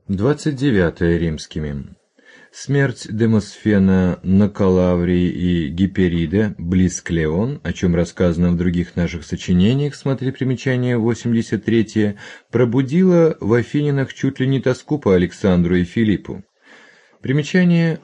29 римскими. Смерть Демосфена на Калаврии и Гиперида близ Клеон, о чем рассказано в других наших сочинениях, смотри примечание 83, пробудила в Афининах чуть ли не тоску по Александру и Филиппу. Примечание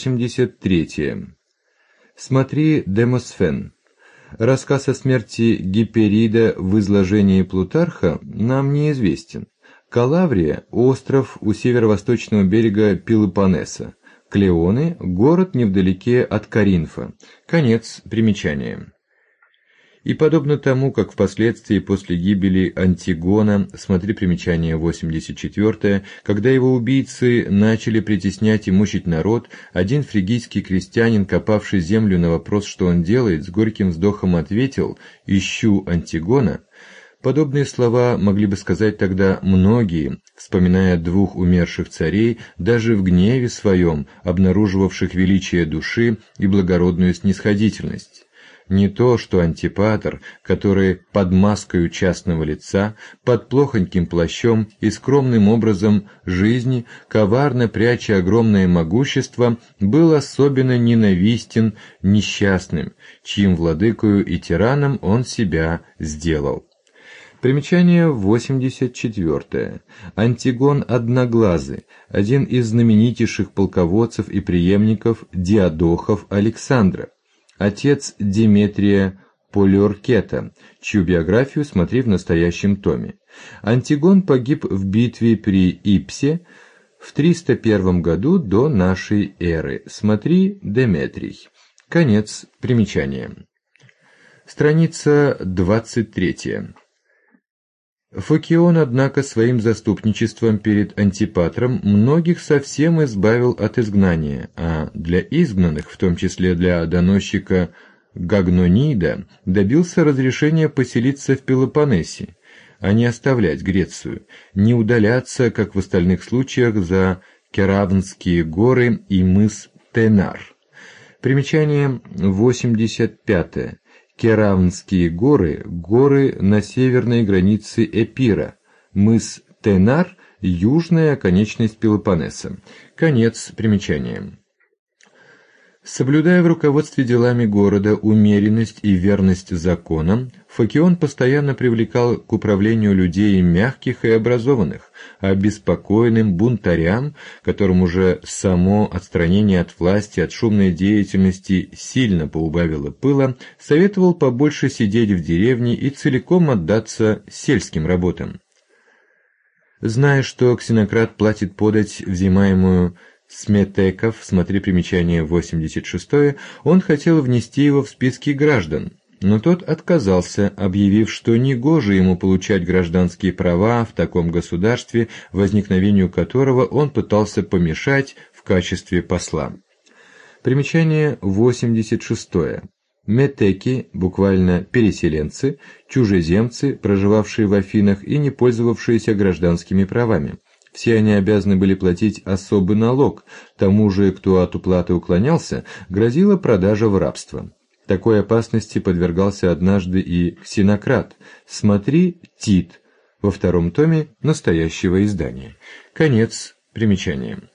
83. Смотри Демосфен. Рассказ о смерти Гиперида в изложении Плутарха нам неизвестен. Калаврия – остров у северо-восточного берега Пелопоннеса. Клеоны – город невдалеке от Коринфа. Конец примечания. И подобно тому, как впоследствии после гибели Антигона, смотри примечание 84, когда его убийцы начали притеснять и мучить народ, один фригийский крестьянин, копавший землю, на вопрос, что он делает, с горьким вздохом ответил: «Ищу Антигона». Подобные слова могли бы сказать тогда многие, вспоминая двух умерших царей, даже в гневе своем, обнаруживавших величие души и благородную снисходительность. Не то, что Антипатр, который под маскою частного лица, под плохоньким плащом и скромным образом жизни, коварно пряча огромное могущество, был особенно ненавистен несчастным, чьим владыкою и тираном он себя сделал. Примечание 84. Антигон Одноглазый, один из знаменитейших полководцев и преемников диадохов Александра, отец Деметрия Полиоркета, чью биографию смотри в настоящем томе. Антигон погиб в битве при Ипсе в 301 году до нашей эры. Смотри Деметрий. Конец примечания. Страница 23. Фокион, однако, своим заступничеством перед Антипатром многих совсем избавил от изгнания, а для изгнанных, в том числе для доносчика Гагнонида, добился разрешения поселиться в Пелопоннесе, а не оставлять Грецию, не удаляться, как в остальных случаях, за Керавнские горы и мыс Тенар. Примечание 85. Керавнские горы – горы на северной границе Эпира, мыс Тенар – южная оконечность Пелопоннеса. Конец примечания. Соблюдая в руководстве делами города умеренность и верность законам, Фокион постоянно привлекал к управлению людей мягких и образованных, а беспокойным бунтарям, которым уже само отстранение от власти, от шумной деятельности сильно поубавило пыла, советовал побольше сидеть в деревне и целиком отдаться сельским работам. Зная, что Ксенократ платит подать взимаемую с метеков, смотри примечание 86, он хотел внести его в списки граждан, но тот отказался, объявив, что негоже ему получать гражданские права в таком государстве, возникновению которого он пытался помешать в качестве посла. Примечание 86. Метеки, буквально переселенцы, чужеземцы, проживавшие в Афинах и не пользовавшиеся гражданскими правами. Все они обязаны были платить особый налог, тому же, кто от уплаты уклонялся, грозила продажа в рабство. Такой опасности подвергался однажды и Ксенократ. Смотри Тит во втором томе настоящего издания. Конец примечания.